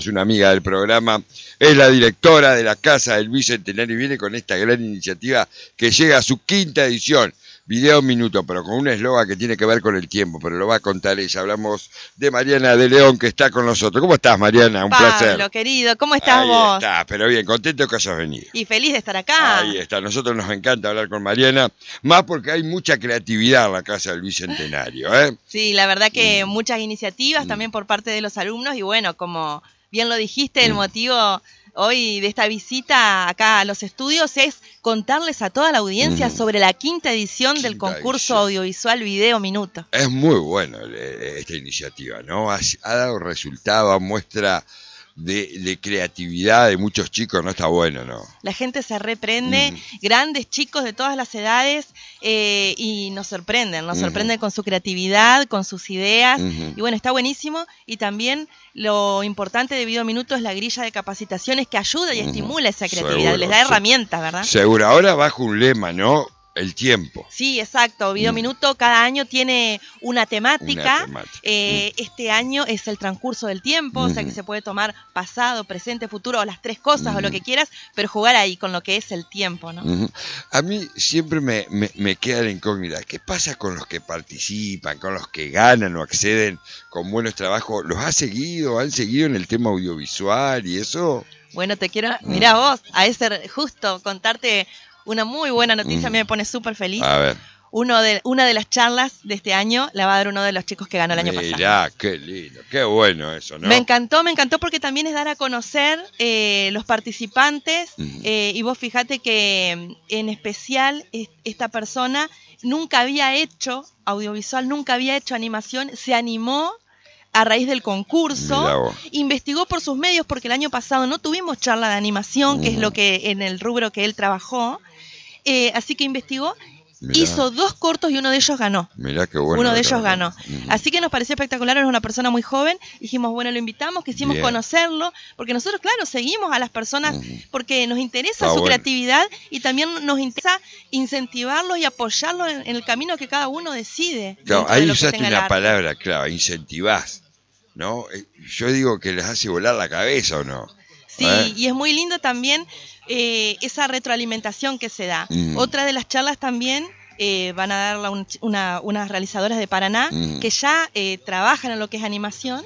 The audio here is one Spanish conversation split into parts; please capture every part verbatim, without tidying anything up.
Es una amiga del programa, es la directora de la Casa del Bicentenario y viene con esta gran iniciativa que llega a su quinta edición, Video Minuto, pero con un eslogan que tiene que ver con el tiempo, pero lo va a contar ella. Hablamos de Mariana de León, que está con nosotros. ¿Cómo estás, Mariana? Un Pablo, placer. Pablo, querido, ¿cómo estás Ahí vos? Está, pero bien, contento que hayas venido. Y feliz de estar acá. Ahí está, a nosotros nos encanta hablar con Mariana, más porque hay mucha creatividad en la Casa del Bicentenario, ¿eh? Sí, la verdad que mm. muchas iniciativas mm. también por parte de los alumnos y bueno, como bien lo dijiste, el mm. motivo hoy de esta visita acá a los estudios es contarles a toda la audiencia mm. sobre la quinta edición quinta del concurso edición. Audiovisual Video Minuto. Es muy bueno esta iniciativa, ¿no? Ha, ha dado resultado, muestra de, de creatividad de muchos chicos, no está bueno, ¿no? La gente se reprende, mm. grandes chicos de todas las edades, eh, y nos sorprenden, nos mm. sorprenden con su creatividad, con sus ideas, mm. y bueno, está buenísimo, y también lo importante de Video Minuto es la grilla de capacitaciones que ayuda y mm. estimula esa creatividad, seguro, les da herramientas, ¿verdad? Seguro, ahora bajo un lema, ¿no? El tiempo. Sí, exacto. Video mm. Minuto cada año tiene una temática. Una temática. Eh, mm. Este año es el transcurso del tiempo, mm. o sea que se puede tomar pasado, presente, futuro, o las tres cosas, mm. o lo que quieras, pero jugar ahí con lo que es el tiempo, ¿no? Mm. A mí siempre me, me, me queda la incógnita. ¿Qué pasa con los que participan, con los que ganan o acceden con buenos trabajos? ¿Los ha seguido, han seguido en el tema audiovisual y eso? Bueno, te quiero, mm. mirá vos, a ese justo contarte una muy buena noticia, a mí me pone súper feliz. A ver. Uno de, una de las charlas de este año la va a dar uno de los chicos que ganó el año Mirá, pasado. Mirá, qué lindo, qué bueno eso, ¿no? Me encantó, me encantó porque también es dar a conocer eh, los participantes, uh-huh. eh, y vos fíjate que en especial esta persona nunca había hecho audiovisual, nunca había hecho animación, se animó a raíz del concurso, investigó por sus medios porque el año pasado no tuvimos charla de animación, uh-huh. que es lo que en el rubro que él trabajó, eh, así que investigó, mirá. Hizo dos cortos y uno de ellos ganó. Mirá qué bueno. Uno de ellos ganó. Uh-huh. Así que nos pareció espectacular, es una persona muy joven, dijimos, bueno, lo invitamos, quisimos Bien. conocerlo, porque nosotros, claro, seguimos a las personas uh-huh. porque nos interesa Está su bueno. creatividad y también nos interesa incentivarlos y apoyarlos en, en el camino que cada uno decide. Claro, ahí usaste una palabra clave, incentivás, ¿no? Yo digo que les hace volar la cabeza, ¿o no? Sí, ¿Eh? Y es muy lindo también eh, esa retroalimentación que se da. Mm. Otra de las charlas también eh, van a darla un, una, unas realizadoras de Paraná mm. que ya eh, trabajan en lo que es animación.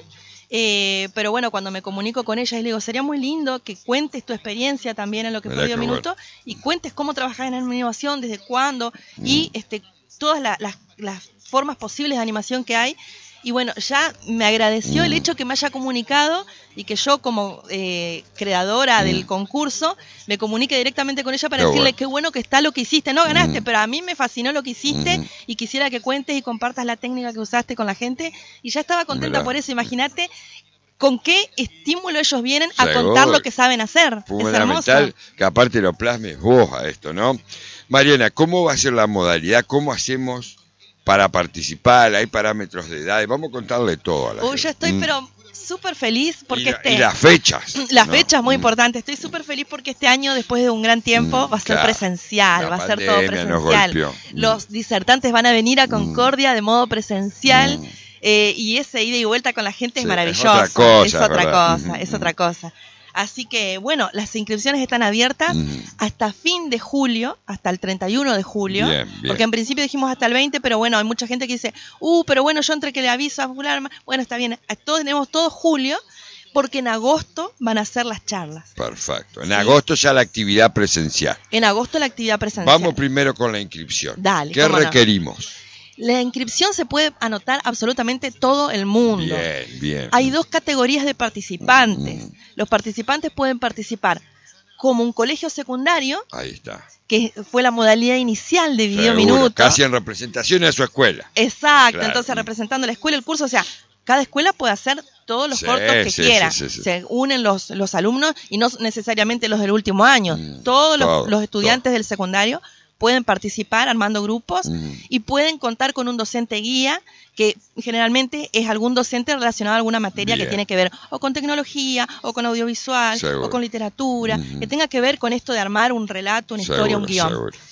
Eh, pero bueno, cuando me comunico con ellas, les digo, sería muy lindo que cuentes tu experiencia también en lo que fue Video Minuto bueno. y cuentes cómo trabajas en animación, desde cuándo mm. y este, todas la, las, las formas posibles de animación que hay. Y bueno, ya me agradeció mm. el hecho que me haya comunicado y que yo como eh, creadora mm. del concurso me comunique directamente con ella para qué decirle bueno. qué bueno que está lo que hiciste. No ganaste, mm. pero a mí me fascinó lo que hiciste mm. y quisiera que cuentes y compartas la técnica que usaste con la gente. Y ya estaba contenta Mirá. por eso. Imagínate con qué estímulo ellos vienen a Seguro. contar lo que saben hacer. Fundamental que aparte lo plasmes vos a esto, ¿no? Mariana, ¿cómo va a ser la modalidad? ¿Cómo hacemos para participar? ¿Hay parámetros de edad? Vamos a contarle todo a la Uy, gente. yo estoy mm. pero súper feliz porque y, la, este... y las fechas. Las ¿no? fechas muy mm. importantes. Estoy súper feliz porque este año, después de un gran tiempo, mm, va a ser claro. presencial, la va a ser todo presencial. Mm. Los disertantes van a venir a Concordia mm. de modo presencial. Mm. Eh, y ese ida y vuelta con la gente sí, es maravilloso. Es otra cosa. Es otra ¿verdad? cosa, mm. es otra cosa. Así que, bueno, las inscripciones están abiertas mm. hasta fin de julio, hasta el treinta y uno de julio, bien, bien. porque en principio dijimos hasta el veinte, pero bueno, hay mucha gente que dice, uh, pero bueno, yo entre que le aviso a fulano, bueno, está bien, todos tenemos todo julio, porque en agosto van a ser las charlas. Perfecto, en ¿sí? agosto ya la actividad presencial. En agosto la actividad presencial. Vamos primero con la inscripción. Dale. ¿Qué requerimos? No? La inscripción se puede anotar absolutamente todo el mundo. Bien, bien. Hay dos categorías de participantes. Mm. Los participantes pueden participar como un colegio secundario. Ahí está. Que fue la modalidad inicial de Video Seguro, Minuto. Casi en representación de su escuela. Exacto, claro. entonces representando la escuela, el curso, o sea, cada escuela puede hacer todos los sí, cortos que sí, quiera. Sí, sí, sí. Se unen los, los alumnos y no necesariamente los del último año. Mm, todos los, todo, los estudiantes todo. del secundario pueden participar armando grupos mm. y pueden contar con un docente guía que generalmente es algún docente relacionado a alguna materia Bien. que tiene que ver o con tecnología, o con audiovisual, seguro. o con literatura, mm. que tenga que ver con esto de armar un relato, una seguro, historia, un guión. Seguro.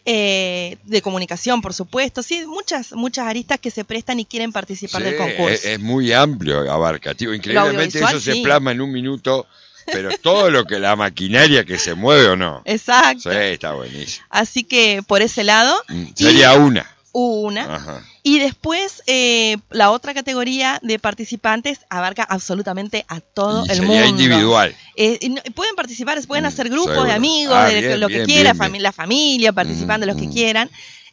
Eh, de comunicación, por supuesto, sí, muchas muchas aristas que se prestan y quieren participar sí, del concurso. Es, es muy amplio, abarcativo. Increíblemente eso se sí. plasma en un minuto, pero todo lo que la maquinaria que se mueve o no. Exacto. Sí, está buenísimo. Así que por ese lado. Sería y, una. Una. Ajá. Y después, eh, la otra categoría de participantes abarca absolutamente a todo y el sería mundo. individual. Eh, no, pueden participar, pueden mm, hacer grupos seguro. de amigos, ah, de bien, lo bien, que quiera, bien, fami- bien. la familia, participando Mm, los que mm. quieran.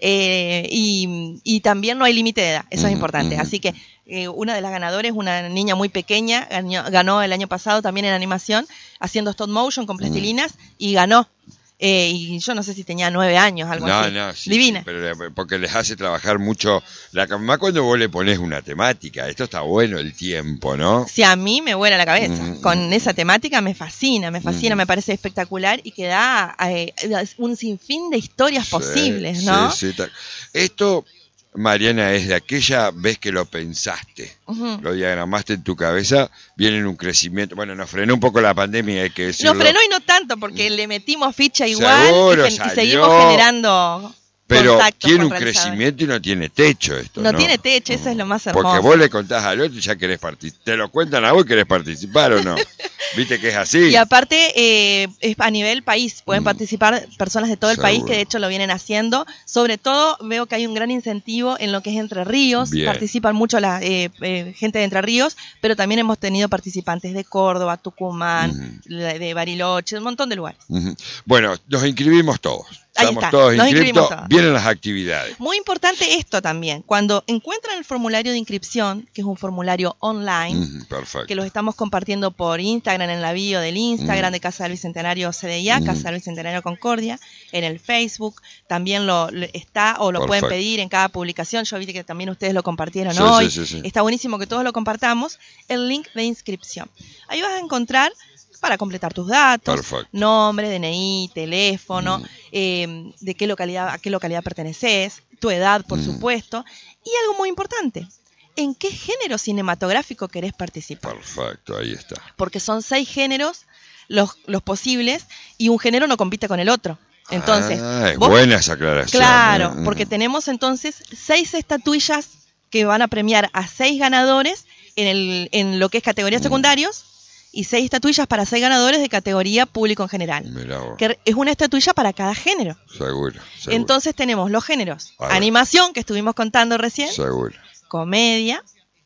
Eh, y, y también no hay límite de edad, eso mm, es importante. Mm. Así que eh, una de las ganadoras, una niña muy pequeña, ganó, ganó el año pasado también en animación, haciendo stop motion con plastilinas, mm. y ganó. Eh, y yo no sé si tenía nueve años, algo no, así. No, sí, Divina. Sí, pero porque les hace trabajar mucho. La mamá cuando vos le pones una temática, esto está bueno el tiempo, ¿no? Sí, a mí me vuela la cabeza. Mm, Con mm, esa temática me fascina, me fascina, mm. me parece espectacular y que da eh, un sinfín de historias sí, posibles, ¿no? Sí, sí, esto, Mariana, es de aquella vez que lo pensaste, uh-huh. lo diagramaste en tu cabeza, viene en un crecimiento. Bueno, nos frenó un poco la pandemia, hay que decirlo. Nos frenó y no tanto, porque le metimos ficha igual. Seguro, y, y seguimos generando. Pero tiene un crecimiento y no tiene techo esto, ¿no? No tiene techo, eso es lo más hermoso. Porque vos le contás al otro y ya querés participar. Te lo cuentan a vos y querés participar o no. ¿Viste que es así? Y aparte, eh, es a nivel país. Pueden mm. participar personas de todo el Seguro. país que de hecho lo vienen haciendo. Sobre todo veo que hay un gran incentivo en lo que es Entre Ríos. Bien. Participan mucho la eh, eh, gente de Entre Ríos, pero también hemos tenido participantes de Córdoba, Tucumán, mm. de Bariloche, un montón de lugares. Mm-hmm. Bueno, nos inscribimos todos. Ahí Estamos está, todos nos inscriptos, todos. Vienen las actividades. Muy importante esto también, cuando encuentran el formulario de inscripción, que es un formulario online, mm, perfecto. que los estamos compartiendo por Instagram, en la bio del Instagram mm. de Casa del Bicentenario C D I A, mm. Casa del Bicentenario Concordia, en el Facebook, también lo, lo está o lo perfecto. Pueden pedir en cada publicación. Yo vi que también ustedes lo compartieron sí, hoy, sí, sí, sí. Está buenísimo que todos lo compartamos, el link de inscripción. Ahí vas a encontrar para completar tus datos, Perfecto. nombre, D N I, teléfono, mm. eh, de qué localidad, a qué localidad perteneces, tu edad, por mm. supuesto, y algo muy importante, ¿en qué género cinematográfico querés participar? Perfecto, ahí está. Porque son seis géneros los, los posibles y un género no compite con el otro. Entonces, ah, es vos, buena esa aclaración. Claro, mm. porque tenemos entonces seis estatuillas que van a premiar a seis ganadores en, el, en lo que es categorías mm. secundarios, y seis estatuillas para seis ganadores de categoría público en general. Que es una estatuilla para cada género. Seguro, seguro. Entonces tenemos los géneros. Animación, que estuvimos contando recién. Seguro. Comedia,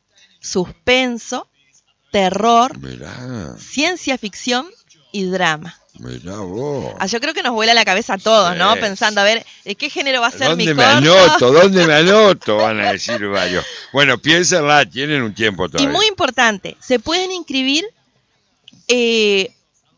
suspenso, terror, Mirá. ciencia ficción y drama. Mirá vos. Ah, yo creo que nos vuela la cabeza a todos, sí. ¿no? Pensando, a ver, ¿qué género va a ser mi corto? ¿Dónde me anoto? ¿Dónde me anoto? Van a decir varios. Bueno, piénsenla, tienen un tiempo todavía. Y muy importante, se pueden inscribir... Eh,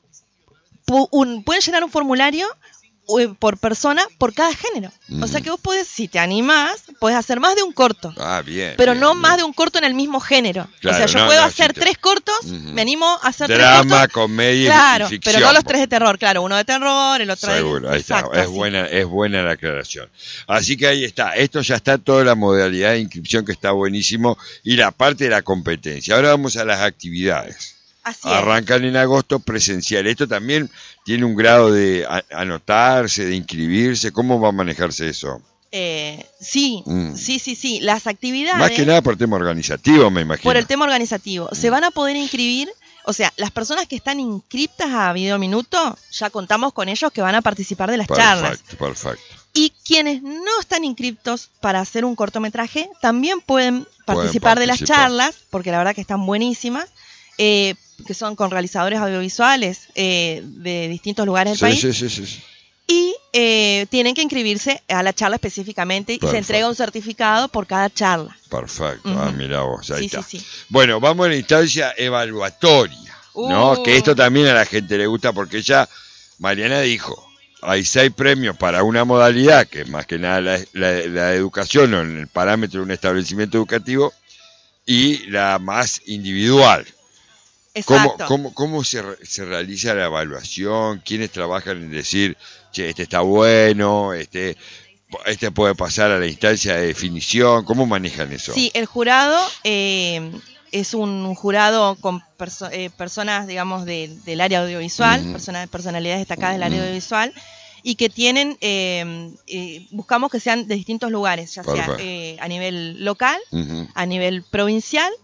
un, pueden llenar un formulario eh, por persona por cada género. Mm. O sea que vos podés, si te animás, podés hacer más de un corto. Ah, bien. Pero bien, no bien. más de un corto en el mismo género. Claro, o sea, yo no, puedo no, hacer si te... tres cortos, uh-huh. me animo a hacer Drama, tres cortos. comedia claro, y ficción. Pero no los tres de terror, claro, uno de terror, el otro Seguro, de... ahí Exacto, está, es buena, es buena la aclaración. Así que ahí está, esto ya está toda la modalidad de inscripción que está buenísimo y la parte de la competencia. Ahora vamos a las actividades. Así Arrancan es. en agosto presencial. Esto también tiene un grado de a- anotarse, de inscribirse. ¿Cómo va a manejarse eso? Eh, sí, mm. sí, sí, sí. Las actividades... Más que nada por tema organizativo, me imagino. Por el tema organizativo. Mm. Se van a poder inscribir, o sea, las personas que están inscriptas a Video Minuto, ya contamos con ellos que van a participar de las perfecto, charlas. Perfecto. Y quienes no están inscriptos para hacer un cortometraje, también pueden participar, pueden participar de las charlas, porque la verdad que están buenísimas. Eh, que son con realizadores audiovisuales eh, de distintos lugares del sí, país. Sí, sí, sí, sí. Y eh, tienen que inscribirse a la charla específicamente Perfecto. Y se entrega un certificado por cada charla. Perfecto, uh-huh. ah, mirá vos, ahí sí, está. Sí, sí. Bueno, vamos a la instancia evaluatoria, uh. ¿no? Que esto también a la gente le gusta porque ya Mariana dijo, hay seis premios para una modalidad, que es más que nada la, la, la educación o en el parámetro de un establecimiento educativo, y la más individual. ¿Cómo, cómo, cómo se, se realiza la evaluación? ¿Quiénes trabajan en decir, che, este está bueno, este, este puede pasar a la instancia de definición? ¿Cómo manejan eso? Sí, el jurado eh, es un jurado con perso- eh, personas, digamos, de, del área audiovisual, uh-huh. personas, personalidades destacadas del área uh-huh. audiovisual, y que tienen, eh, eh, buscamos que sean de distintos lugares, ya Perfecto. sea eh, a nivel local, Uh-huh. a nivel provincial,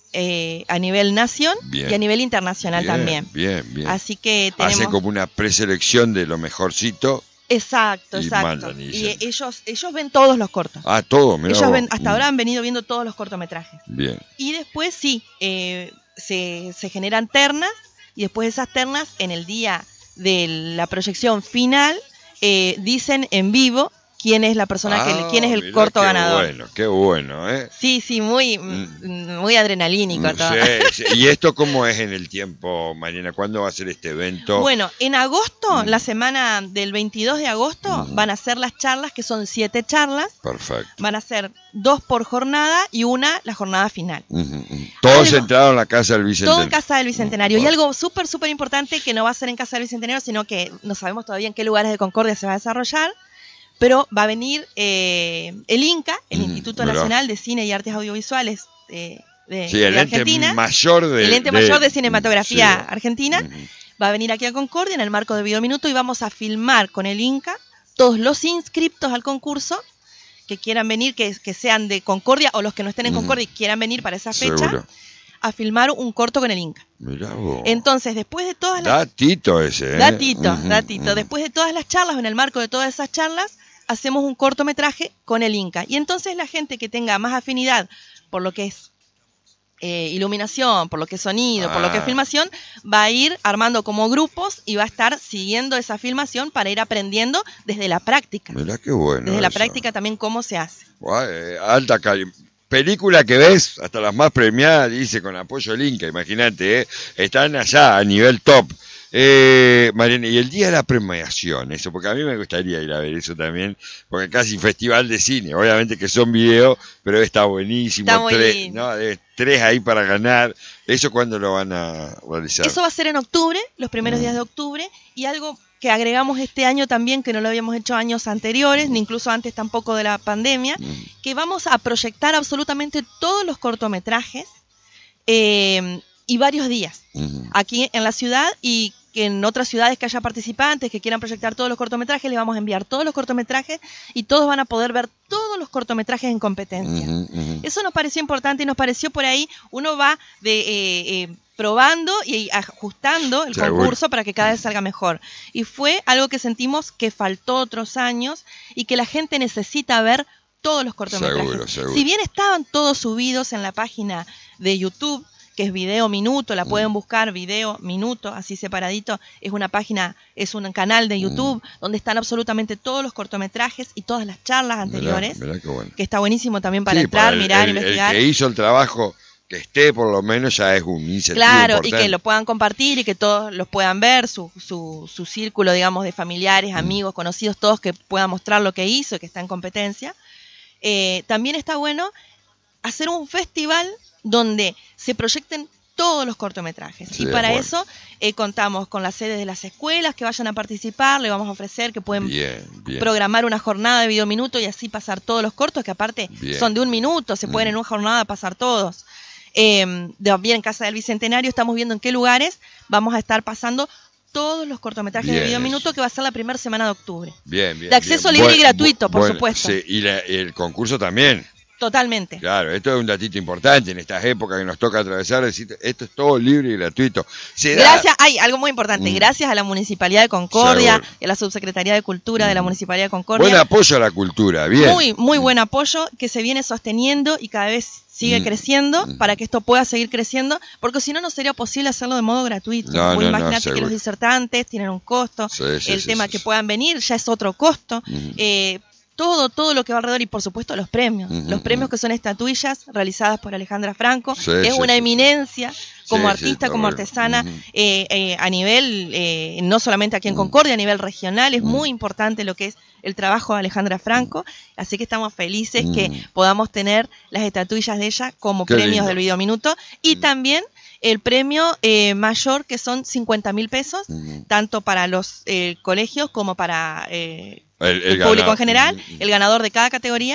eh, a nivel nación Bien. y a nivel internacional Bien, también. Bien, bien. Así que tenemos... Hacen como una preselección de lo mejorcito. Exacto, y exacto. mandan y Y dicen. ellos, ellos ven todos los cortos. Ah, todo, mirá Ellos vos. ven, hasta Mm. ahora han venido viendo todos los cortometrajes. Bien. Y después sí, eh, se, se generan ternas, y después de esas ternas, en el día de la proyección final, eh, dicen en vivo quién es la persona Ah, que quién es el mirá corto qué ganador. Bueno, qué bueno, ¿eh? Sí, sí, muy, Mm. muy adrenalínico Mm, todo. sí, sí. ¿Y esto cómo es en el tiempo, Mariana? ¿Cuándo va a ser este evento? Bueno, en agosto, Mm. la semana del veintidós de agosto, Mm. van a ser las charlas, que son siete charlas. Perfecto. Van a ser dos por jornada y una la jornada final. Uh -huh. Todos Algo, entraron a la Casa del Bicentenario. Todo en Casa del Bicentenario. Uh -huh. Y algo súper, súper importante, que no va a ser en Casa del Bicentenario, sino que no sabemos todavía en qué lugares de Concordia se va a desarrollar, pero va a venir eh, el INCA, el mm, Instituto ¿verdad? Nacional de Cine y Artes Audiovisuales de, de, sí, el de ente Argentina. Mayor de, el ente de, mayor de cinematografía sí. argentina. Uh -huh. Va a venir aquí a Concordia en el marco de Videominuto y vamos a filmar con el INCA todos los inscriptos al concurso que quieran venir, que, que sean de Concordia o los que no estén en uh -huh. Concordia y quieran venir para esa fecha. ¿Seguro? A filmar un corto con el INCA. Mirá vos. Entonces, después de todas las... Datito ese, ¿eh? Datito, uh -huh, datito. Uh -huh. Después de todas las charlas, en el marco de todas esas charlas, hacemos un cortometraje con el INCA. Y entonces la gente que tenga más afinidad por lo que es eh, iluminación, por lo que es sonido, ah. por lo que es filmación, va a ir armando como grupos y va a estar siguiendo esa filmación para ir aprendiendo desde la práctica. Mirá qué bueno. Desde eso. la práctica también cómo se hace. Guay, eh, alta calidad. Película que ves, hasta las más premiadas, dice, con apoyo del INCA, imagínate, ¿eh? Están allá a nivel top. Eh, Mariana, y el día de la premiación, eso, porque a mí me gustaría ir a ver eso también, porque casi festival de cine, obviamente que son videos, pero está buenísimo, está muy tres, lindo. ¿no? tres ahí para ganar. ¿Eso cuándo lo van a realizar? Eso va a ser en octubre, los primeros mm. días de octubre, y algo que agregamos este año también, que no lo habíamos hecho años anteriores, mm. ni incluso antes tampoco de la pandemia, mm. que vamos a proyectar absolutamente todos los cortometrajes eh, y varios días mm. aquí en la ciudad, y que en otras ciudades que haya participantes que quieran proyectar todos los cortometrajes, les vamos a enviar todos los cortometrajes y todos van a poder ver todos los cortometrajes en competencia. Uh-huh, uh-huh. Eso nos pareció importante y nos pareció por ahí, uno va de eh, eh, probando y ajustando el Seguro. concurso para que cada vez salga mejor. Y fue algo que sentimos que faltó otros años y que la gente necesita ver todos los cortometrajes. Seguro, seguro. Si bien estaban todos subidos en la página de YouTube, que es Video Minuto, la pueden buscar, Video Minuto, así separadito, es una página, es un canal de YouTube mm. donde están absolutamente todos los cortometrajes y todas las charlas anteriores, mirá, mirá qué bueno. que está buenísimo también para sí, entrar, para el, mirar, el, investigar. El que hizo el trabajo, que esté por lo menos, ya es un incentivo Claro, importante. y que lo puedan compartir y que todos los puedan ver, su, su, su círculo, digamos, de familiares, mm. amigos, conocidos, todos que puedan mostrar lo que hizo, que está en competencia. Eh, también está bueno hacer un festival donde se proyecten todos los cortometrajes. Sí, y para bueno. eso eh, contamos con las sedes de las escuelas que vayan a participar, le vamos a ofrecer que pueden bien, bien. programar una jornada de Video Minuto y así pasar todos los cortos, que aparte bien. son de un minuto, se pueden mm. en una jornada pasar todos. Eh, también en Casa del Bicentenario estamos viendo en qué lugares vamos a estar pasando todos los cortometrajes bien, de Video Minuto, que va a ser la primera semana de octubre. Bien, bien. De acceso bien. libre Buen, y gratuito, por bueno, supuesto. Sí, y la, el concurso también. Totalmente. Claro, esto es un datito importante en estas épocas que nos toca atravesar, decir, esto es todo libre y gratuito. Se Gracias, da... hay algo muy importante, mm. gracias a la Municipalidad de Concordia, Seguro. y a la Subsecretaría de Cultura mm. de la Municipalidad de Concordia. Buen apoyo a la cultura, bien. Muy, muy mm. buen apoyo, que se viene sosteniendo y cada vez sigue mm. creciendo mm. para que esto pueda seguir creciendo, porque si no, no sería posible hacerlo de modo gratuito. No, no, imagínate no, que los disertantes tienen un costo, sí, sí, el sí, tema sí, que sí. puedan venir ya es otro costo. Mm. Eh, Todo, todo lo que va alrededor y por supuesto los premios. Uh-huh. Los premios que son estatuillas realizadas por Alejandra Franco, sí, que es sí, una sí, eminencia sí. como sí, artista, sí, como bueno. artesana, uh-huh. eh, eh, a nivel, eh, no solamente aquí en Concordia, a nivel regional, es uh-huh. muy importante lo que es el trabajo de Alejandra Franco, así que estamos felices uh-huh. que podamos tener las estatuillas de ella como Qué premios lindo. del Video Minuto y uh-huh. también el premio eh, mayor, que son cincuenta mil pesos, uh-huh. tanto para los eh, colegios como para... Eh, El, el, el público ganador. en general, el ganador de cada categoría,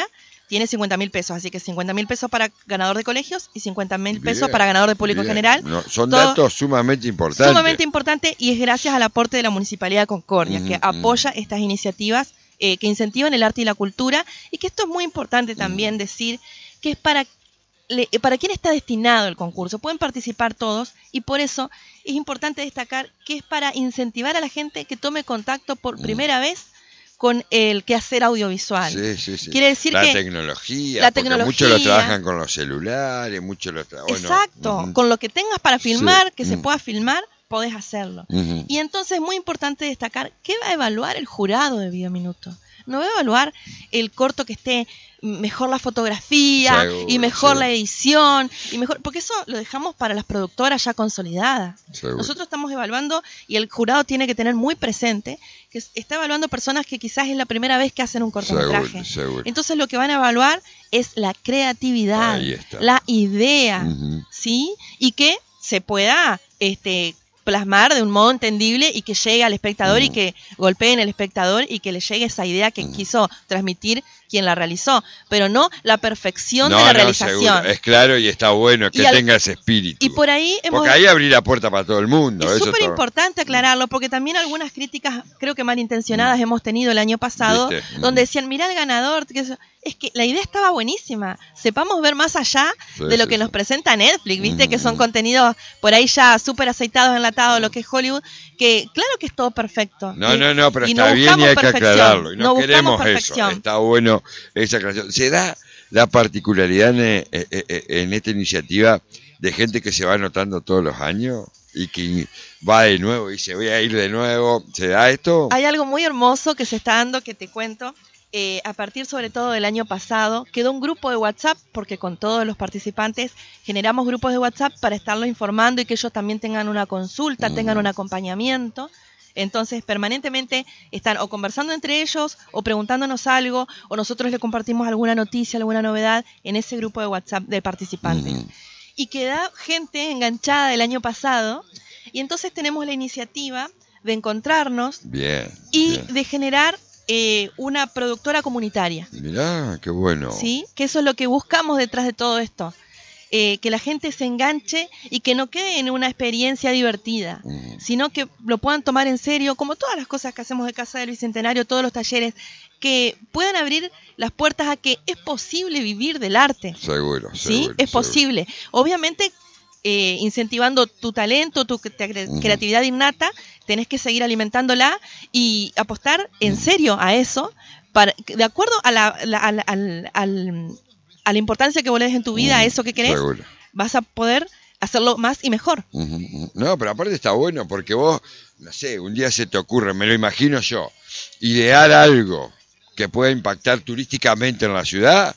tiene cincuenta mil pesos, así que cincuenta mil pesos para ganador de colegios y cincuenta mil pesos para ganador de público bien. en general. No, son Todo, datos sumamente importantes. Sumamente importante y es gracias al aporte de la Municipalidad de Concordia, mm, que apoya mm. estas iniciativas eh, que incentivan el arte y la cultura, y que esto es muy importante también mm. decir que es para, le, para quién está destinado el concurso. Pueden participar todos y por eso es importante destacar que es para incentivar a la gente que tome contacto por mm. primera vez con el quehacer audiovisual. Sí, sí, sí. Quiere decir la que tecnología, la tecnología, muchos lo trabajan con los celulares, muchos lo trabajan. Exacto, bueno, con lo que tengas para filmar, sí. que mm. se pueda filmar, podés hacerlo. Uh-huh. Y entonces es muy importante destacar qué va a evaluar el jurado de Videominuto. No va a evaluar el corto que esté mejor la fotografía seguro, y mejor seguro. la edición y mejor, porque eso lo dejamos para las productoras ya consolidadas. Seguro. Nosotros estamos evaluando y el jurado tiene que tener muy presente que está evaluando personas que quizás es la primera vez que hacen un cortometraje. Seguro, seguro. Entonces lo que van a evaluar es la creatividad, la idea, uh-huh. ¿sí? Y que se pueda este plasmar de un modo entendible y que llegue al espectador mm. y que golpee en el espectador y que le llegue esa idea que mm. quiso transmitir quien la realizó, pero no la perfección no, de la no, realización. Seguro. Es claro y está bueno que al, tenga ese espíritu. Y por ahí hemos, porque ahí abrir la puerta para todo el mundo. Es súper importante aclararlo, porque también algunas críticas, creo que malintencionadas, mm. hemos tenido el año pasado, ¿viste? Donde mm. decían, mirá el ganador, que eso, es que la idea estaba buenísima. Sepamos ver más allá sí, de lo sí, que sí. nos presenta Netflix, ¿viste? Mm. Que son contenidos por ahí ya súper aceitados, enlatados, lo que es Hollywood, que claro que es todo perfecto. No, y, no, no, pero está no bien y hay que aclararlo. Y no, no queremos eso. Está bueno esa aclaración. Se da la particularidad en, en, en esta iniciativa de gente que se va anotando todos los años y que va de nuevo y dice, voy a ir de nuevo. ¿Se da esto? Hay algo muy hermoso que se está dando que te cuento. Eh, a partir sobre todo del año pasado, quedó un grupo de WhatsApp, porque con todos los participantes generamos grupos de WhatsApp para estarlos informando y que ellos también tengan una consulta, mm. tengan un acompañamiento. Entonces permanentemente están o conversando entre ellos o preguntándonos algo, o nosotros le compartimos alguna noticia, alguna novedad en ese grupo de WhatsApp de participantes. Mm. Y queda gente enganchada del año pasado, y entonces tenemos la iniciativa de encontrarnos bien, y bien. de generar Eh, una productora comunitaria. Mirá, qué bueno. Sí, que eso es lo que buscamos detrás de todo esto. Eh, que la gente se enganche y que no quede en una experiencia divertida, mm. sino que lo puedan tomar en serio, como todas las cosas que hacemos de Casa del Bicentenario, todos los talleres, que puedan abrir las puertas a que es posible vivir del arte. Seguro, ¿sí? seguro. Es seguro. posible. Obviamente, Eh, incentivando tu talento, tu creatividad innata, tenés que seguir alimentándola y apostar en serio a eso, para, de acuerdo a la, la, a, la, a, la, a la importancia que vos le des en tu vida, a eso que querés, seguro. Vas a poder hacerlo más y mejor. No, pero aparte está bueno porque vos, no sé, un día se te ocurre, me lo imagino yo, idear algo que pueda impactar turísticamente en la ciudad.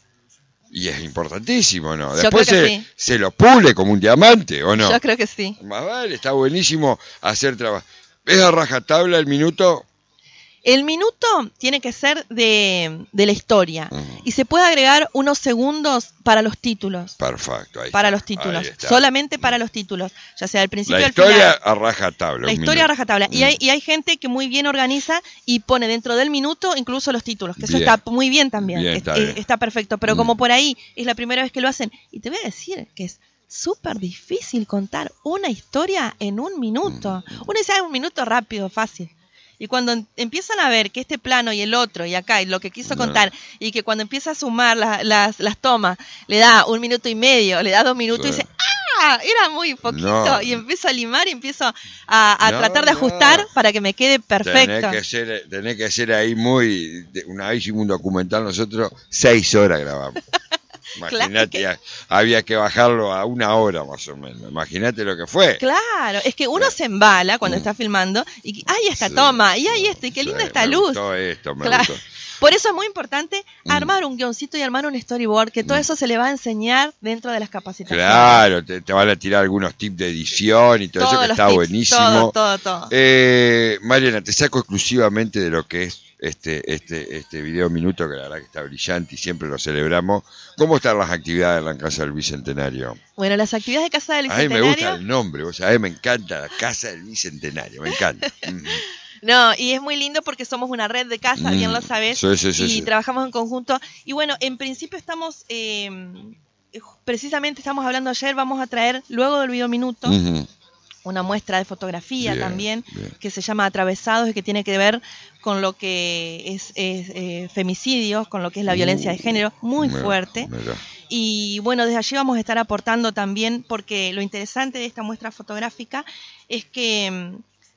Y es importantísimo, ¿no? Después se, sí. se lo pule como un diamante, ¿o no? Yo creo que sí. Más vale, está buenísimo hacer trabajo. ¿Es a rajatabla el minuto? El minuto tiene que ser de, de la historia. Uh-huh. Y se puede agregar unos segundos para los títulos. Perfecto. Ahí para está, los títulos. Solamente para los títulos. Ya sea al principio o al final. La historia final. a rajatabla. La historia a rajatabla. Uh-huh. Y, hay, y hay gente que muy bien organiza y pone dentro del minuto incluso los títulos. Que eso bien. Está muy bien también. Bien, está, es, bien. está perfecto. Pero uh-huh. como por ahí es la primera vez que lo hacen. Y te voy a decir que es súper difícil contar una historia en un minuto. Uh-huh. Uno dice, ah, un minuto rápido, fácil. Y cuando empiezan a ver que este plano y el otro y acá y lo que quiso no. contar, y que cuando empieza a sumar la, las, las tomas le da un minuto y medio, le da dos minutos, sí. y dice ¡ah! Era muy poquito. No. Y empiezo a limar y empiezo a, a no, tratar de ajustar no. para que me quede perfecto. Tenés que ser, tenés que ser ahí muy... Una vez hicimos un documental nosotros, seis horas grabamos. Imagínate, claro que... había que bajarlo a una hora más o menos. Imagínate lo que fue. Claro, es que uno se embala cuando mm. está filmando y ¡ay, esta sí, toma! Y ¡ay, esto! Y qué sí, linda esta me luz. Gustó esto, me claro. gustó. Por eso es muy importante mm. armar un guioncito y armar un storyboard, que todo mm. eso se le va a enseñar dentro de las capacitaciones. Claro, te, te van a tirar algunos tips de edición y todo Todos eso que está tips, buenísimo. Todo, todo, todo. Eh, Mariana, te saco exclusivamente de lo que es este este este video minuto, que la verdad que está brillante y siempre lo celebramos. ¿Cómo están las actividades en la Casa del Bicentenario? Bueno, las actividades de Casa del Bicentenario... A mí me gusta el nombre, o sea, a mí me encanta la Casa del Bicentenario, me encanta. No, y es muy lindo porque somos una red de casa, mm, bien lo sabes, sí, sí, sí, y sí. trabajamos en conjunto. Y bueno, en principio estamos, eh, precisamente estamos hablando ayer, vamos a traer luego del video minuto, uh-huh, una muestra de fotografía bien, también, bien, que se llama Atravesados y que tiene que ver con lo que es, es eh, femicidios, con lo que es la uh, violencia de género, muy mira, fuerte. Mira. Y bueno, desde allí vamos a estar aportando también, porque lo interesante de esta muestra fotográfica es que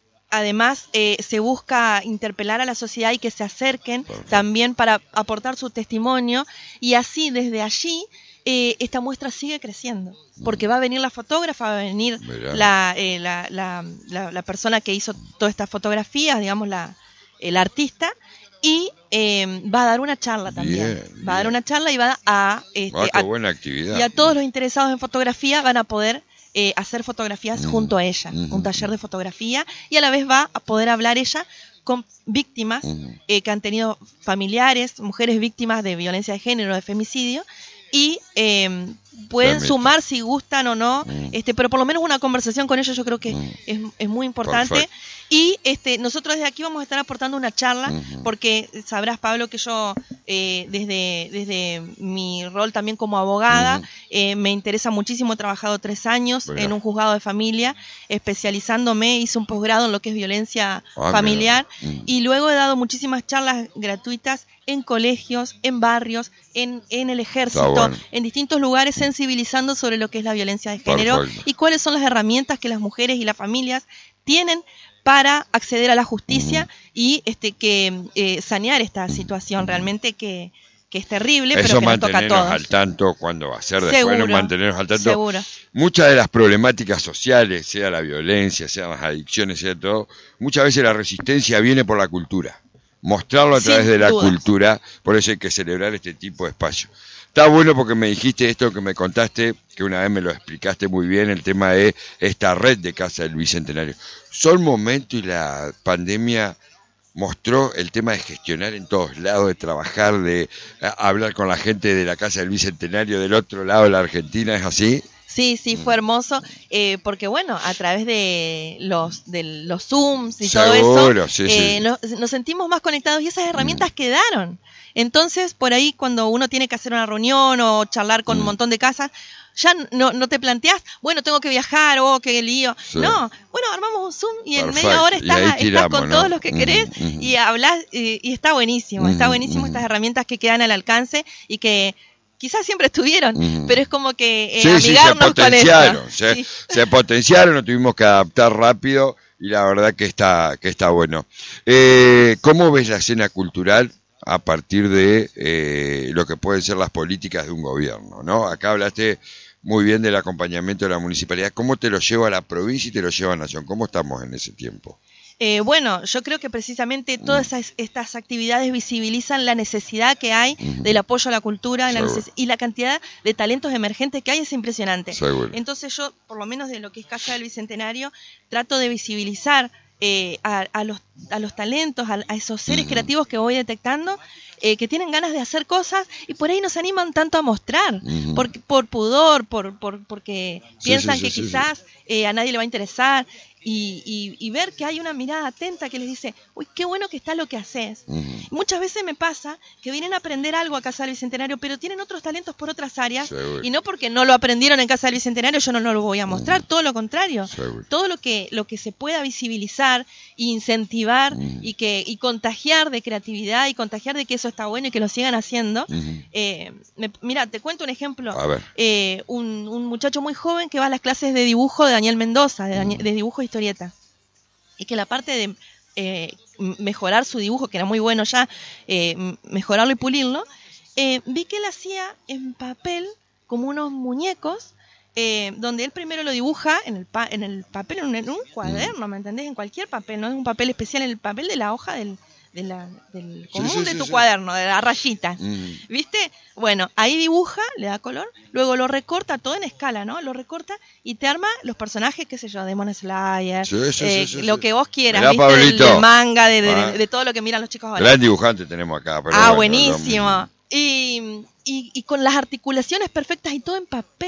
además eh, se busca interpelar a la sociedad y que se acerquen perfecto, también para aportar su testimonio, y así desde allí Eh, esta muestra sigue creciendo, porque va a venir la fotógrafa, va a venir la, eh, la, la, la, la persona que hizo todas estas fotografías, digamos, la, el artista, y eh, va a dar una charla también. Bien, va bien. a dar una charla y va a... Este, ah, qué buena actividad. Y a todos los interesados en fotografía van a poder eh, hacer fotografías mm, junto a ella, mm, un taller de fotografía, y a la vez va a poder hablar ella con víctimas mm. eh, que han tenido familiares, mujeres víctimas de violencia de género, de femicidio, y eh, pueden Permite. sumar si gustan o no, mm. este, pero por lo menos una conversación con ellos yo creo que mm. es, es muy importante. Perfecto. Y este, nosotros desde aquí vamos a estar aportando una charla, uh-huh, porque sabrás, Pablo, que yo eh, desde, desde mi rol también como abogada, uh-huh, eh, me interesa muchísimo, he trabajado tres años mira. en un juzgado de familia, especializándome, hice un posgrado en lo que es violencia ah, familiar, uh-huh, y luego he dado muchísimas charlas gratuitas en colegios, en barrios, en, en el ejército, bueno. en distintos lugares, sensibilizando sobre lo que es la violencia de género Perfecto. y cuáles son las herramientas que las mujeres y las familias tienen para acceder a la justicia uh-huh. y este que eh, sanear esta situación uh-huh. realmente que, que es terrible, Eso pero que nos toca a todos. Al tanto cuando va a ser después, Seguro. no mantenernos al tanto. Seguro. Muchas de las problemáticas sociales, sea la violencia, sea las adicciones, sea todo, muchas veces la resistencia viene por la cultura. Mostrarlo a través Sin de la dudas. cultura, por eso hay que celebrar este tipo de espacio. Está bueno porque me dijiste esto que me contaste, que una vez me lo explicaste muy bien, el tema de esta red de Casa del Bicentenario. Son momentos y la pandemia mostró el tema de gestionar en todos lados, de trabajar, de hablar con la gente de la Casa del Bicentenario del otro lado de la Argentina, ¿es así? Sí, sí, fue hermoso, eh, porque bueno, a través de los de los Zooms y Seguro, todo eso, sí, eh, sí. Nos, nos sentimos más conectados y esas herramientas mm. quedaron. Entonces, por ahí cuando uno tiene que hacer una reunión o charlar con mm. un montón de casas, ya no, no te planteás, bueno, tengo que viajar, oh, qué lío. Sí. No, bueno, armamos un Zoom y en Perfecto. media hora estás, tiramos, estás con ¿no? todos los que querés mm, mm. y hablas, y, y está buenísimo, mm, está buenísimo mm. estas herramientas que quedan al alcance y que quizás siempre estuvieron, mm. pero es como que eh, sí, amigarnos sí, se potenciaron, con eso. Se, sí. se potenciaron, nos tuvimos que adaptar rápido y la verdad que está, que está bueno. Eh, ¿Cómo ves la escena cultural a partir de eh, lo que pueden ser las políticas de un gobierno, ¿no? Acá hablaste muy bien del acompañamiento de la municipalidad. ¿Cómo te lo lleva a la provincia y te lo lleva a Nación? ¿Cómo estamos en ese tiempo? Eh, bueno, yo creo que precisamente todas esas, estas actividades visibilizan la necesidad que hay uh-huh. del apoyo a la cultura la neces- y la cantidad de talentos emergentes que hay es impresionante. Seguro. Entonces yo, por lo menos de lo que es Casa del Bicentenario, trato de visibilizar eh, a, a, los, a los talentos, a, a esos seres uh-huh. creativos que voy detectando, eh, que tienen ganas de hacer cosas y por ahí no se animan tanto a mostrar, uh-huh. por, por pudor, por, por porque sí, piensan sí, sí, que sí, quizás sí. Eh, a nadie le va a interesar. Y, y, y ver que hay una mirada atenta que les dice, uy, qué bueno que está lo que haces. Uh-huh. Muchas veces me pasa que vienen a aprender algo a Casa del Bicentenario, pero tienen otros talentos por otras áreas, Seguro. y no porque no lo aprendieron en Casa del Bicentenario, yo no, no lo voy a mostrar, uh-huh. todo lo contrario. Seguro. Todo lo que, lo que se pueda visibilizar, incentivar uh-huh. y, que, y contagiar de creatividad y contagiar de que eso está bueno y que lo sigan haciendo. Uh-huh. Eh, me, mira, te cuento un ejemplo. A ver. Eh, un, un muchacho muy joven que va a las clases de dibujo de Daniel Mendoza, de, Daniel, uh-huh. de dibujo historia. Y que la parte de eh, mejorar su dibujo, que era muy bueno ya, eh, mejorarlo y pulirlo, eh, vi que él hacía en papel como unos muñecos, eh, donde él primero lo dibuja en el, pa- en el papel, en un, en un cuaderno, ¿me entendés? En cualquier papel, no es un papel especial, en el papel de la hoja del, de la, del común sí, sí, de tu sí, cuaderno, sí. de la rayita, mm. ¿viste? Bueno, ahí dibuja, le da color, luego lo recorta todo en escala, ¿no? Lo recorta y te arma los personajes, qué sé yo, Demon Slayer, sí, sí, eh, sí, sí, lo sí. que vos quieras, Mirá, ¿viste? Del, del manga, de, de, ah. de, de todo lo que miran los chicos ahora. Gran dibujante tenemos acá. Pero ah, bueno, buenísimo. Lo... Y, y, y con las articulaciones perfectas y todo en papel.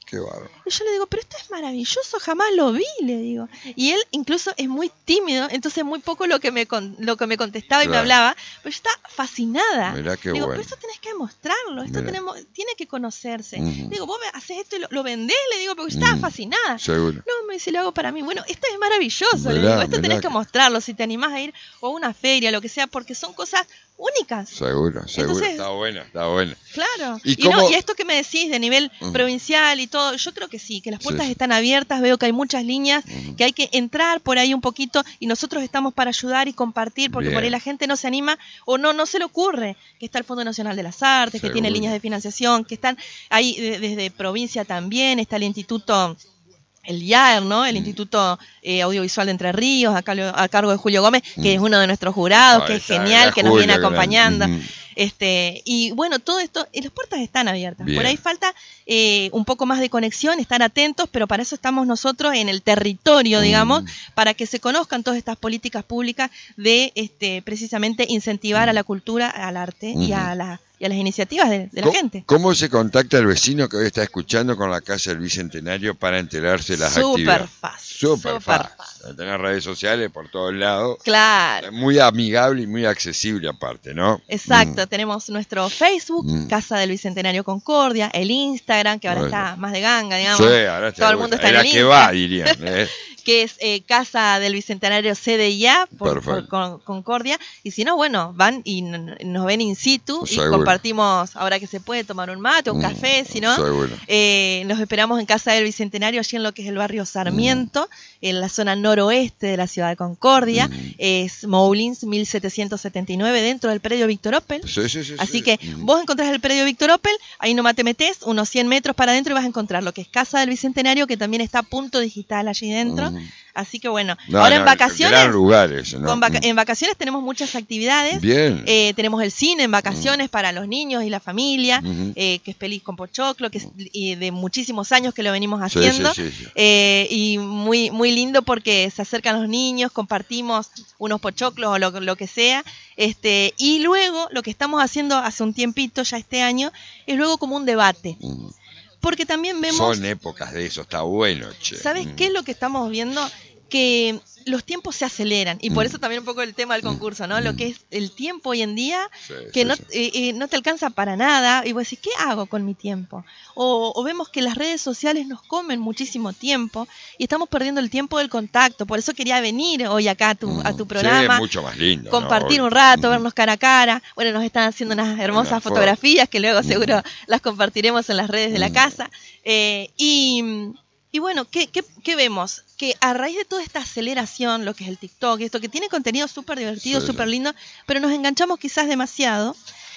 Qué bárbaro. Y yo le digo, pero esto es maravilloso, jamás lo vi, le digo. Y él incluso es muy tímido, entonces muy poco lo que me con, lo que me contestaba y claro. me hablaba, pero yo estaba fascinada. Mirá qué digo, bueno. pero esto tenés que mostrarlo, esto tenemos, tiene que conocerse. Uh-huh. Digo, vos me haces esto y lo, lo vendés, le digo, porque yo estaba uh-huh. fascinada. Seguro. No, me dice, lo hago para mí. Bueno, esto es maravilloso, mirá, le digo, esto tenés que... que mostrarlo, si te animás a ir o a una feria, lo que sea, porque son cosas únicas. Seguro, seguro. Entonces, está bueno, está bueno. Claro. ¿Y, y, cómo... no, y esto que me decís de nivel uh-huh. provincial y todo, yo creo que sí, que las puertas sí, están abiertas, veo que hay muchas líneas, uh-huh. que hay que entrar por ahí un poquito y nosotros estamos para ayudar y compartir, porque Bien. por ahí la gente no se anima o no no se le ocurre que está el Fondo Nacional de las Artes, Seguro. que tiene líneas de financiación, que están ahí de, desde provincia también, está el Instituto... el I A E R, ¿no? El mm. Instituto eh, Audiovisual de Entre Ríos, a, cal- a cargo de Julio Gómez, mm. que es uno de nuestros jurados, Ay, que es genial, que nos Julio, viene acompañando. Mm. Este, y bueno, todo esto, y las puertas están abiertas. Bien. Por ahí falta eh, un poco más de conexión, estar atentos, pero para eso estamos nosotros en el territorio, digamos, mm. para que se conozcan todas estas políticas públicas de este, precisamente incentivar mm. a la cultura, al arte mm. y a la y a las iniciativas de, de la gente. ¿Cómo se contacta el vecino que hoy está escuchando con la Casa del Bicentenario para enterarse de las super actividades? Fácil, Súper super fácil. fácil. Tener redes sociales por todos lados. Claro. Muy amigable y muy accesible aparte, ¿no? Exacto. Mm. Tenemos nuestro Facebook, mm. Casa del Bicentenario Concordia, el Instagram, que ahora bueno. está más de ganga, digamos. Sí, ahora está Todo el mundo está en el el que va, dirían. ¿eh? que es eh, Casa del Bicentenario C D I A por, por con, Concordia, y si no, bueno, van y n- nos ven in situ Seguro. y compartimos, ahora que se puede, tomar un mate, un mm, café, si no, eh, nos esperamos en Casa del Bicentenario, allí en lo que es el barrio Sarmiento, mm. en la zona noroeste de la ciudad de Concordia, mm. es Moulins mil setecientos setenta y nueve, dentro del predio Víctor Opel, sí, sí, sí, así sí. que mm. vos encontrás el predio Víctor Opel, ahí nomás te metés unos cien metros para adentro y vas a encontrar lo que es Casa del Bicentenario, que también está a punto digital allí dentro, mm. Así que bueno, no, ahora no, en vacaciones, gran lugar ese, ¿no? con vaca- en vacaciones tenemos muchas actividades. Bien. Eh, tenemos el cine en vacaciones mm. para los niños y la familia, mm-hmm. eh, que es Feliz con Pochoclo, que es y de muchísimos años que lo venimos haciendo. Sí, sí, sí, sí. Eh, y muy muy lindo porque se acercan los niños, compartimos unos pochoclos o lo, lo que sea. Este, y luego lo que estamos haciendo hace un tiempito, ya este año, es luego como un debate. Mm. Porque también vemos... Son épocas de eso, está bueno, che. ¿Sabes mm. qué es lo que estamos viendo? Que los tiempos se aceleran y por mm. eso también un poco el tema del concurso, ¿no? Mm. Lo que es el tiempo hoy en día, sí, que sí, no, sí. Eh, eh, no te alcanza para nada y vos decís, ¿qué hago con mi tiempo? O, o vemos que las redes sociales nos comen muchísimo tiempo y estamos perdiendo el tiempo del contacto, por eso quería venir hoy acá a tu, mm. a tu programa, sí, mucho más lindo, compartir ¿no? un rato, mm. vernos cara a cara, bueno, nos están haciendo unas hermosas Una fotografías foto. que luego seguro mm. las compartiremos en las redes de la mm. casa, eh, y... Y bueno, ¿qué, qué, ¿qué vemos? Que a raíz de toda esta aceleración, lo que es el TikTok, esto que tiene contenido súper divertido, súper sí, lindo, pero nos enganchamos quizás demasiado,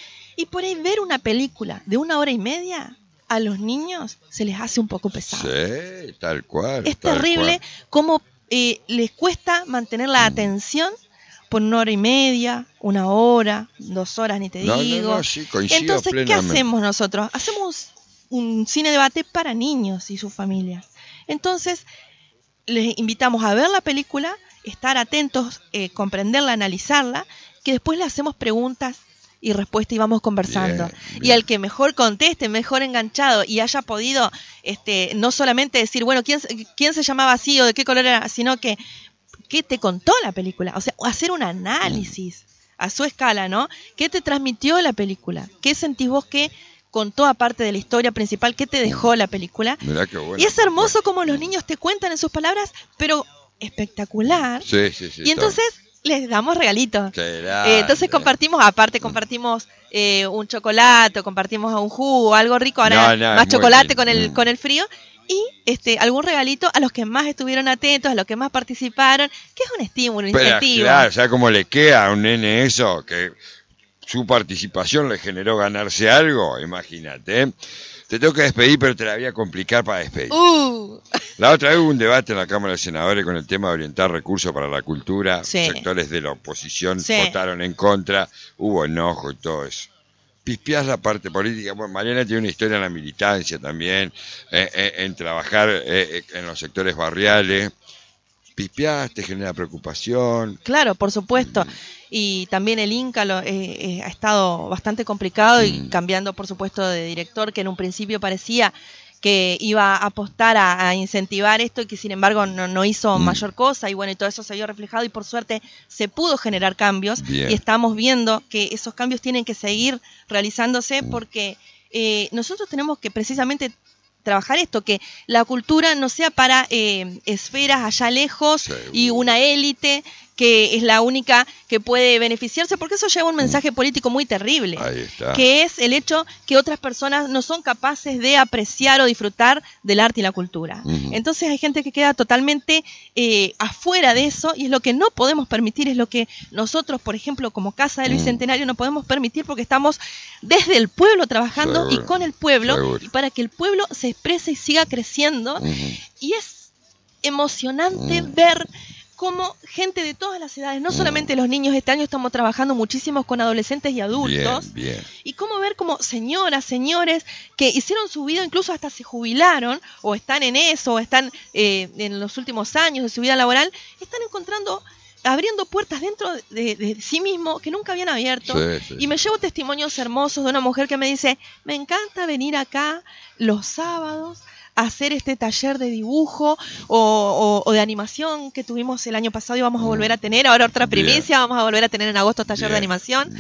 y por ahí ver una película de una hora y media, a los niños se les hace un poco pesado. Sí, tal cual. Es tal terrible cual. cómo eh, les cuesta mantener la mm. atención por una hora y media, una hora, dos horas, ni te no, digo. No, no, sí, coincido Entonces, plenamente. ¿qué hacemos nosotros? Hacemos un cine debate para niños y sus familias. Entonces, les invitamos a ver la película, estar atentos, eh, comprenderla, analizarla, que después le hacemos preguntas y respuestas y vamos conversando. Bien, bien. Y al que mejor conteste, mejor enganchado y haya podido este, no solamente decir, bueno, ¿quién, quién se llamaba así o de qué color era, sino que qué te contó la película. O sea, hacer un análisis a su escala, ¿no? ¿Qué te transmitió la película? ¿Qué sentís vos que contó aparte de la historia principal, qué te dejó la película? Mirá qué bueno. Y es hermoso como los niños te cuentan en sus palabras, pero espectacular. Sí, sí, sí. Y entonces les damos regalitos. Eh, entonces compartimos, aparte compartimos eh, un chocolate, compartimos un jugo, algo rico, ahora no, no, más chocolate bien. con el con el frío. Y este algún regalito a los que más estuvieron atentos, a los que más participaron, que es un estímulo, un pero, incentivo. Claro, ¿sabes cómo le queda a un nene eso? Que su participación le generó ganarse algo, imagínate. ¿eh? Te tengo que despedir, pero te la voy a complicar para despedir. Uh. La otra vez hubo un debate en la Cámara de Senadores con el tema de orientar recursos para la cultura. Sí. Sectores de la oposición sí. votaron en contra, hubo enojo y todo eso. Pispiás la parte política. Bueno, Mariana tiene una historia en la militancia también, eh, eh, en trabajar eh, en los sectores barriales. Pispiás, te genera preocupación. Claro, por supuesto. Y también el Inca lo, eh, eh, ha estado bastante complicado y mm. cambiando, por supuesto, de director, que en un principio parecía que iba a apostar a, a incentivar esto y que sin embargo no, no hizo mm. mayor cosa, y bueno, y todo eso se vio reflejado y por suerte se pudo generar cambios. Bien. Y estamos viendo que esos cambios tienen que seguir realizándose porque eh, nosotros tenemos que precisamente trabajar esto, que la cultura no sea para eh, esferas allá lejos. Seguro. Y una élite que es la única que puede beneficiarse, porque eso lleva un mensaje político muy terrible, Ahí está. Que es el hecho que otras personas no son capaces de apreciar o disfrutar del arte y la cultura. Uh-huh. Entonces hay gente que queda totalmente eh, afuera de eso, y es lo que no podemos permitir, es lo que nosotros, por ejemplo, como Casa del Bicentenario, no podemos permitir, porque estamos desde el pueblo trabajando. Seguro. Y con el pueblo, Seguro. Y para que el pueblo se exprese y siga creciendo. Uh-huh. Y es emocionante uh-huh. ver como gente de todas las edades, no solamente los niños, este año estamos trabajando muchísimo con adolescentes y adultos, bien, bien. Y cómo ver como señoras, señores que hicieron su vida, incluso hasta se jubilaron, o están en eso, o están eh, en los últimos años de su vida laboral, están encontrando, abriendo puertas dentro de, de sí mismo que nunca habían abierto. Sí, sí, y me llevo testimonios hermosos de una mujer que me dice, me encanta venir acá los sábados hacer este taller de dibujo o, o, o de animación que tuvimos el año pasado y vamos a volver a tener, ahora otra primicia, Bien. Vamos a volver a tener en agosto taller Bien. De animación.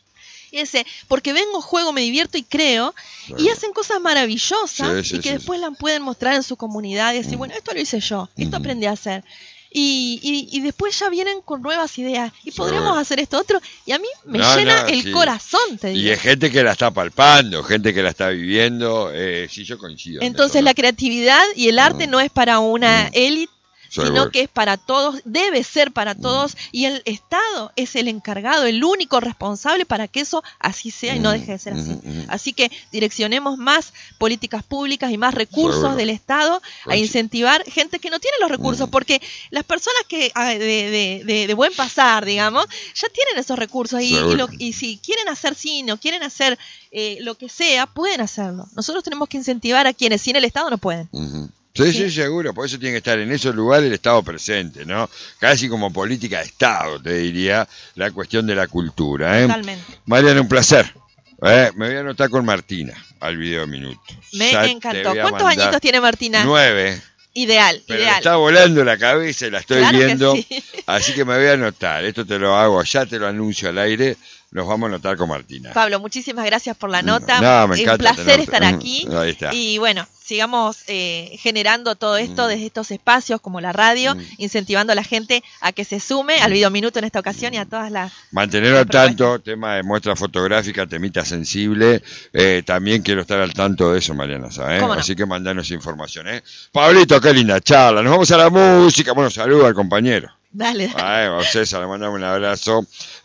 Y ese, porque vengo, juego, me divierto y creo, claro. Y hacen cosas maravillosas, sí, sí, y que sí, después sí. las pueden mostrar en su comunidad y decir, mm. bueno, esto lo hice yo, esto mm. aprendí a hacer. Y, y, y después ya vienen con nuevas ideas y podríamos sí. hacer esto otro, y a mí me no, llena no, el sí. corazón, te digo. Y es gente que la está palpando, gente que la está viviendo. eh, sí, yo coincido. Entonces eso, ¿no? La creatividad y el arte no, no es para una élite, sino bueno. que es para todos, debe ser para todos, mm. y el Estado es el encargado, el único responsable para que eso así sea y no deje de ser así. Mm. Así que direccionemos más políticas públicas y más recursos bueno. del Estado a incentivar gente que no tiene los recursos, mm. porque las personas que de, de, de, de buen pasar, digamos, ya tienen esos recursos, y, y, lo, y si quieren hacer cine o quieren hacer eh, lo que sea, pueden hacerlo. Nosotros tenemos que incentivar a quienes sin el Estado no pueden. Mm-hmm. Sí, sí, seguro, por eso tiene que estar en esos lugares el Estado presente, ¿no? Casi como política de Estado, te diría, la cuestión de la cultura, ¿eh? Totalmente. Mariana, un placer. ¿eh? Me voy a anotar con Martina al video minuto. Me ya encantó. ¿Cuántos añitos tiene Martina? Nueve. Ideal, Pero ideal. Me está volando la cabeza y la estoy claro viendo, que sí. Así que me voy a anotar. Esto te lo hago, ya te lo anuncio al aire. Nos vamos a anotar con Martina. Pablo, muchísimas gracias por la nota. No, me encanta. Es un placer tenerte. estar aquí. Ahí está. Y bueno, sigamos eh, generando todo esto mm. desde estos espacios como la radio, mm. incentivando a la gente a que se sume al Video Minuto en esta ocasión y a todas las... Mantener al tanto, tema de muestra fotográfica, temita sensible. Eh, también quiero estar al tanto de eso, Mariana, ¿sabes? No? Así que mandanos información, ¿eh? Pablito, qué linda charla. Nos vamos a la música. Bueno, saluda al compañero. Dale. Ay, a César, le mandamos un abrazo.